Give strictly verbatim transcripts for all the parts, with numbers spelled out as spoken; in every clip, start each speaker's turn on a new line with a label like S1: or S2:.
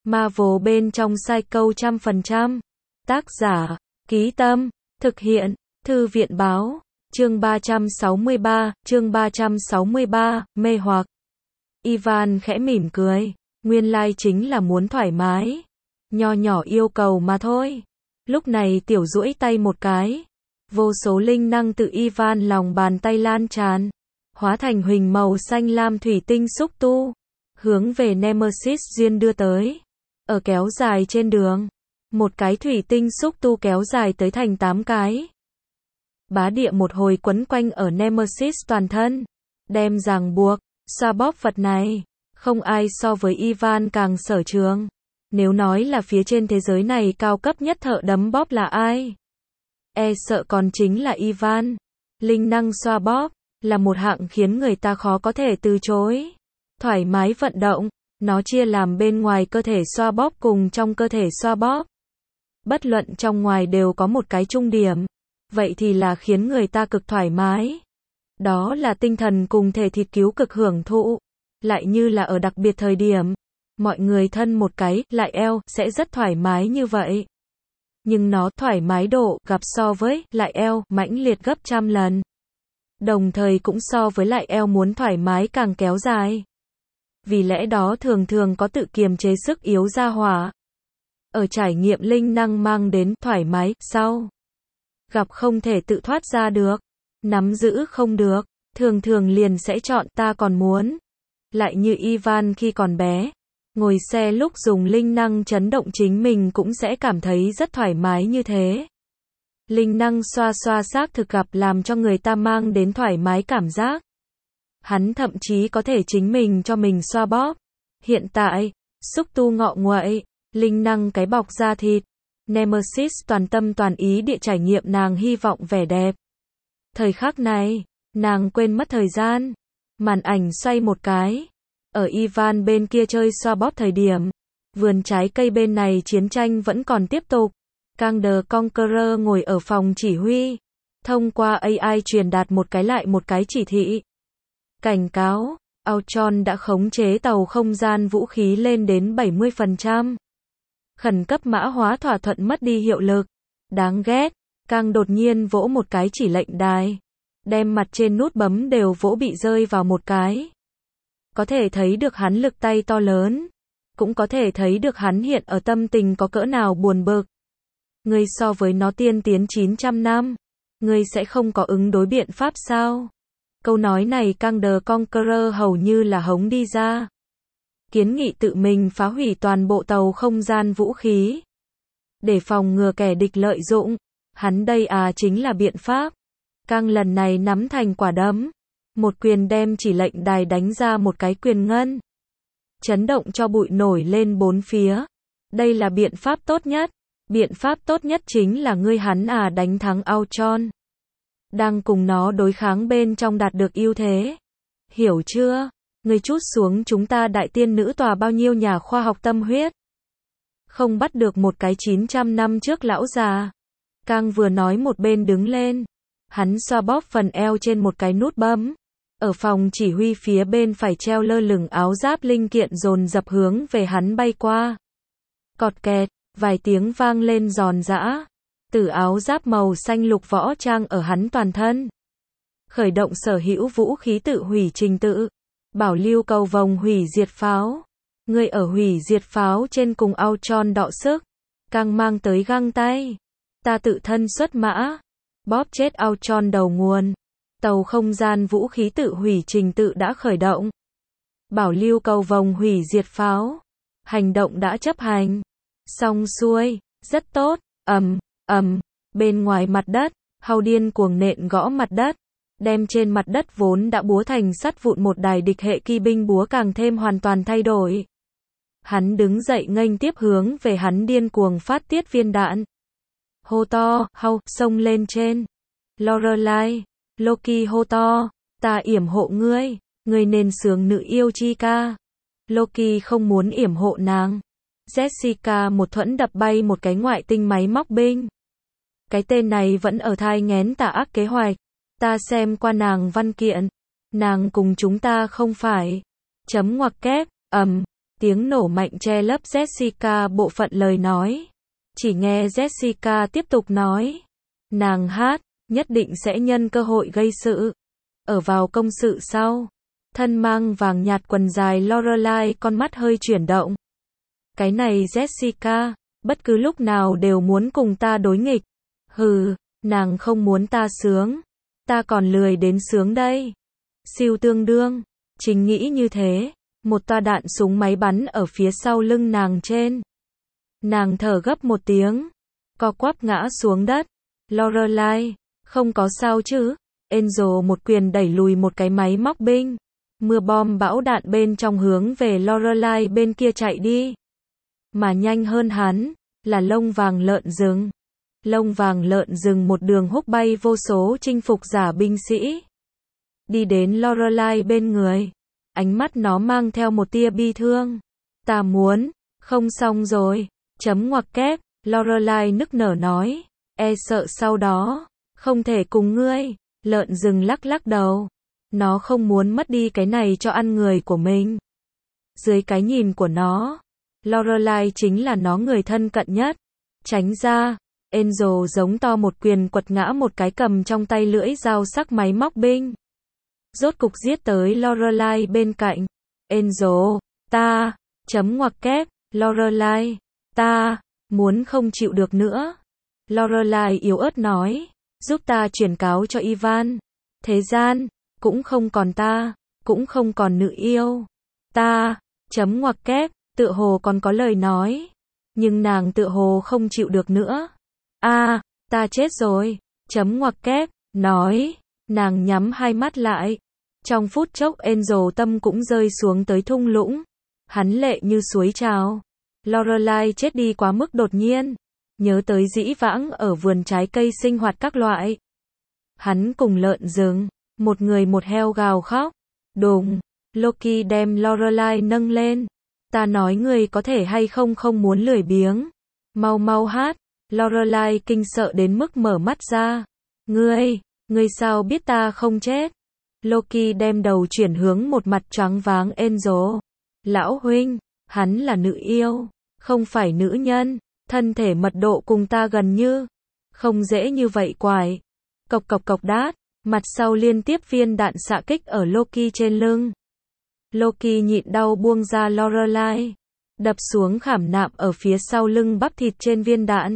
S1: Marvel bên trong Psycho trăm phần trăm. Tác giả, Ký Tâm, thực hiện, Thư viện Báo, chương ba trăm sáu mươi ba, chương ba trăm sáu mươi ba, mê hoặc. Ivan khẽ mỉm cười, nguyên lai chính là muốn thoải mái. Nho nhỏ yêu cầu mà thôi. Lúc này tiểu duỗi tay một cái. Vô số linh năng tự Ivan lòng bàn tay lan tràn. Hóa thành huỳnh màu xanh lam thủy tinh xúc tu. Hướng về Nemesis duyên đưa tới. Ở kéo dài trên đường. Một cái thủy tinh xúc tu kéo dài tới thành tám cái. Bá địa một hồi quấn quanh ở Nemesis toàn thân. Đem ràng buộc, xoa bóp vật này. Không ai so với Ivan càng sở trường. Nếu nói là phía trên thế giới này cao cấp nhất thợ đấm bóp là ai? E sợ còn chính là Ivan. Linh năng xoa bóp, là một hạng khiến người ta khó có thể từ chối. Thoải mái vận động, nó chia làm bên ngoài cơ thể xoa bóp cùng trong cơ thể xoa bóp. Bất luận trong ngoài đều có một cái trung điểm. Vậy thì là khiến người ta cực thoải mái. Đó là tinh thần cùng thể thịt cứu cực hưởng thụ. Lại như là ở đặc biệt thời điểm. Mọi người thân một cái, lại eo, sẽ rất thoải mái như vậy. Nhưng nó thoải mái độ, gặp so với, lại eo, mãnh liệt gấp trăm lần. Đồng thời cũng so với lại eo muốn thoải mái càng kéo dài. Vì lẽ đó thường thường có tự kiềm chế sức yếu ra hỏa. Ở trải nghiệm linh năng mang đến thoải mái, sau. Gặp không thể tự thoát ra được. Nắm giữ không được. Thường thường liền sẽ chọn ta còn muốn. Lại như Ivan khi còn bé. Ngồi xe lúc dùng linh năng chấn động chính mình cũng sẽ cảm thấy rất thoải mái như thế. Linh năng xoa xoa xác thực gặp làm cho người ta mang đến thoải mái cảm giác. Hắn thậm chí có thể chính mình cho mình xoa bóp. Hiện tại, xúc tu ngọ nguậy, linh năng cái bọc da thịt. Nemesis toàn tâm toàn ý địa trải nghiệm nàng hy vọng vẻ đẹp. Thời khắc này, nàng quên mất thời gian. Màn ảnh xoay một cái. Ở Ivan bên kia chơi xoa bóp thời điểm. Vườn trái cây bên này chiến tranh vẫn còn tiếp tục. Kang the Conqueror ngồi ở phòng chỉ huy. Thông qua a i truyền đạt một cái lại một cái chỉ thị. Cảnh cáo, Ultron đã khống chế tàu không gian vũ khí lên đến bảy mươi phần trăm. Khẩn cấp mã hóa thỏa thuận mất đi hiệu lực. Đáng ghét, Kang đột nhiên vỗ một cái chỉ lệnh đài. Đem mặt trên nút bấm đều vỗ bị rơi vào một cái. Có thể thấy được hắn lực tay to lớn. Cũng có thể thấy được hắn hiện ở tâm tình có cỡ nào buồn bực. Ngươi so với nó tiên tiến chín trăm năm. Ngươi sẽ không có ứng đối biện pháp sao? Câu nói này Kang the Conqueror hầu như là hống đi ra. Kiến nghị tự mình phá hủy toàn bộ tàu không gian vũ khí. Để phòng ngừa kẻ địch lợi dụng. Hắn đây à chính là biện pháp. Kang lần này nắm thành quả đấm. Một quyền đem chỉ lệnh đài đánh ra một cái quyền ngân. Chấn động cho bụi nổi lên bốn phía. Đây là biện pháp tốt nhất. Biện pháp tốt nhất chính là ngươi hắn à đánh thắng Ultron. Đang cùng nó đối kháng bên trong đạt được ưu thế. Hiểu chưa? Ngươi trút xuống chúng ta đại tiên nữ tòa bao nhiêu nhà khoa học tâm huyết. Không bắt được một cái chín trăm năm trước lão già. Kang vừa nói một bên đứng lên. Hắn xoa bóp phần eo trên một cái nút bấm. Ở phòng chỉ huy phía bên phải treo lơ lửng áo giáp linh kiện dồn dập hướng về hắn bay qua. Cọt kẹt, vài tiếng vang lên giòn giã. Từ áo giáp màu xanh lục võ trang ở hắn toàn thân. Khởi động sở hữu vũ khí tự hủy trình tự. Bảo lưu cầu vòng hủy diệt pháo. Người ở hủy diệt pháo trên cùng Ultron đọ sức. Càng mang tới găng tay. Ta tự thân xuất mã. Bóp chết Ultron đầu nguồn. Tàu không gian vũ khí tự hủy trình tự đã khởi động. Bảo lưu cầu vòng hủy diệt pháo. Hành động đã chấp hành. Xong xuôi, rất tốt, ầm, ầm, bên ngoài mặt đất, Hao điên cuồng nện gõ mặt đất. Đem trên mặt đất vốn đã búa thành sắt vụn một đài địch hệ kỳ binh búa càng thêm hoàn toàn thay đổi. Hắn đứng dậy nghênh tiếp hướng về hắn điên cuồng phát tiết viên đạn. Hô to, Hao, xông lên trên. Lorelai. Loki hô to, ta yểm hộ ngươi, ngươi nên sướng nữ yêu chi ca. Loki không muốn yểm hộ nàng. Jessica một thuẫn đập bay một cái ngoại tinh máy móc binh. Cái tên này vẫn ở thai nghén tà ác kế hoạch. Ta xem qua nàng văn kiện. Nàng cùng chúng ta không phải. Chấm ngoặc kép, ầm. Tiếng nổ mạnh che lấp Jessica bộ phận lời nói. Chỉ nghe Jessica tiếp tục nói. Nàng hát, nhất định sẽ nhân cơ hội gây sự. Ở vào công sự sau. Thân mang vàng nhạt quần dài Lorelai con mắt hơi chuyển động. Cái này Jessica, bất cứ lúc nào đều muốn cùng ta đối nghịch. Hừ, nàng không muốn ta sướng. Ta còn lười đến sướng đây. Siêu tương đương. Chính nghĩ như thế. Một toa đạn súng máy bắn ở phía sau lưng nàng trên. Nàng thở gấp một tiếng. Co quắp ngã xuống đất. Lorelai, không có sao chứ. Angel một quyền đẩy lùi một cái máy móc binh. Mưa bom bão đạn bên trong hướng về Lorelai bên kia chạy đi. Mà nhanh hơn hắn, là lông vàng lợn rừng. Lông vàng lợn rừng một đường húc bay vô số chinh phục giả binh sĩ. Đi đến Lorelai bên người. Ánh mắt nó mang theo một tia bi thương. Ta muốn, không xong rồi. Chấm ngoặc kép, Lorelai nức nở nói. E sợ sau đó, không thể cùng ngươi. Lợn rừng lắc lắc đầu. Nó không muốn mất đi cái này cho ăn người của mình. Dưới cái nhìn của nó, Lorelai chính là nó người thân cận nhất. Tránh ra, Angel giống to một quyền quật ngã một cái cầm trong tay lưỡi dao sắc máy móc binh. Rốt cục giết tới Lorelai bên cạnh. Angel, ta, chấm ngoặc kép, Lorelai, ta, muốn không chịu được nữa. Lorelai yếu ớt nói, giúp ta truyền cáo cho Ivan. Thế gian, cũng không còn ta, cũng không còn nữ yêu. Ta, chấm ngoặc kép, tựa hồ còn có lời nói. Nhưng nàng tựa hồ không chịu được nữa. A, à, ta chết rồi, chấm ngoặc kép, nói. Nàng nhắm hai mắt lại. Trong phút chốc Angel tâm cũng rơi xuống tới thung lũng. Hắn lệ như suối trào. Lorelai chết đi quá mức đột nhiên. Nhớ tới dĩ vãng ở vườn trái cây sinh hoạt các loại. Hắn cùng lợn rừng, một người một heo gào khóc. Đùng, Loki đem Lorelai nâng lên. Ta nói ngươi có thể hay không không muốn lười biếng. Mau mau hát. Lorelai kinh sợ đến mức mở mắt ra. Ngươi, ngươi sao biết ta không chết? Loki đem đầu chuyển hướng một mặt choáng váng Angel. Lão huynh, hắn là nữ yêu, không phải nữ nhân. Thân thể mật độ cùng ta gần như. Không dễ như vậy quải. Cộc cộc cộc đát. Mặt sau liên tiếp viên đạn xạ kích ở Loki trên lưng. Loki nhịn đau buông ra Lorelai. Đập xuống khảm nạm ở phía sau lưng bắp thịt trên viên đạn.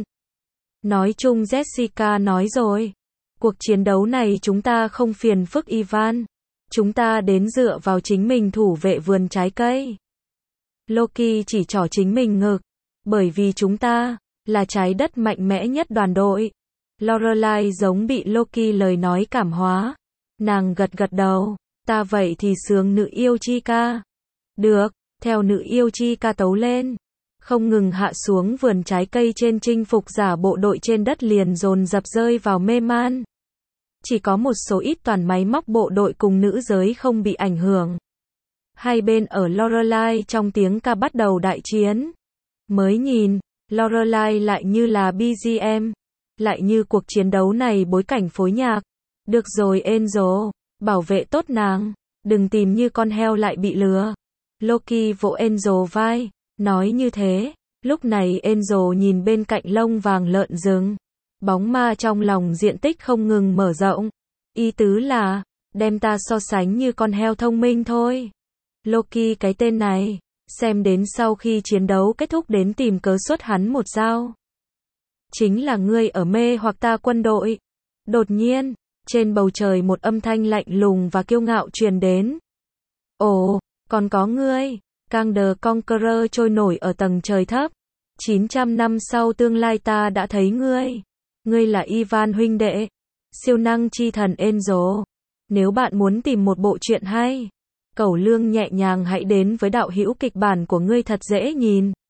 S1: Nói chung Jessica nói rồi. Cuộc chiến đấu này chúng ta không phiền phức Ivan. Chúng ta đến dựa vào chính mình thủ vệ vườn trái cây. Loki chỉ trỏ chính mình ngực. Bởi vì chúng ta, là trái đất mạnh mẽ nhất đoàn đội. Lorelai giống bị Loki lời nói cảm hóa. Nàng gật gật đầu. Ta vậy thì sướng nữ yêu chi ca. Được, theo nữ yêu chi ca tấu lên. Không ngừng hạ xuống vườn trái cây trên chinh phục giả bộ đội trên đất liền dồn dập rơi vào mê man. Chỉ có một số ít toàn máy móc bộ đội cùng nữ giới không bị ảnh hưởng. Hai bên ở Lorelai trong tiếng ca bắt đầu đại chiến. Mới nhìn, Lorelai lại như là bê giê em. Lại như cuộc chiến đấu này bối cảnh phối nhạc. Được rồi Angel, bảo vệ tốt nàng. Đừng tìm như con heo lại bị lừa. Loki vỗ Angel vai. Nói như thế, lúc này Angel nhìn bên cạnh lông vàng lợn rừng. Bóng ma trong lòng diện tích không ngừng mở rộng. Ý tứ là, đem ta so sánh như con heo thông minh thôi. Loki cái tên này, xem đến sau khi chiến đấu kết thúc đến tìm cớ xuất hắn một dao. Chính là ngươi ở mê hoặc ta quân đội. Đột nhiên, trên bầu trời một âm thanh lạnh lùng và kiêu ngạo truyền đến. Ồ, còn có ngươi. Kang the Conqueror trôi nổi ở tầng trời thấp. chín trăm năm sau tương lai ta đã thấy ngươi. Ngươi là Ivan huynh đệ. Siêu năng chi thần Angel. Nếu bạn muốn tìm một bộ truyện hay, cẩu lương nhẹ nhàng hãy đến với đạo hữu kịch bản của ngươi thật dễ nhìn.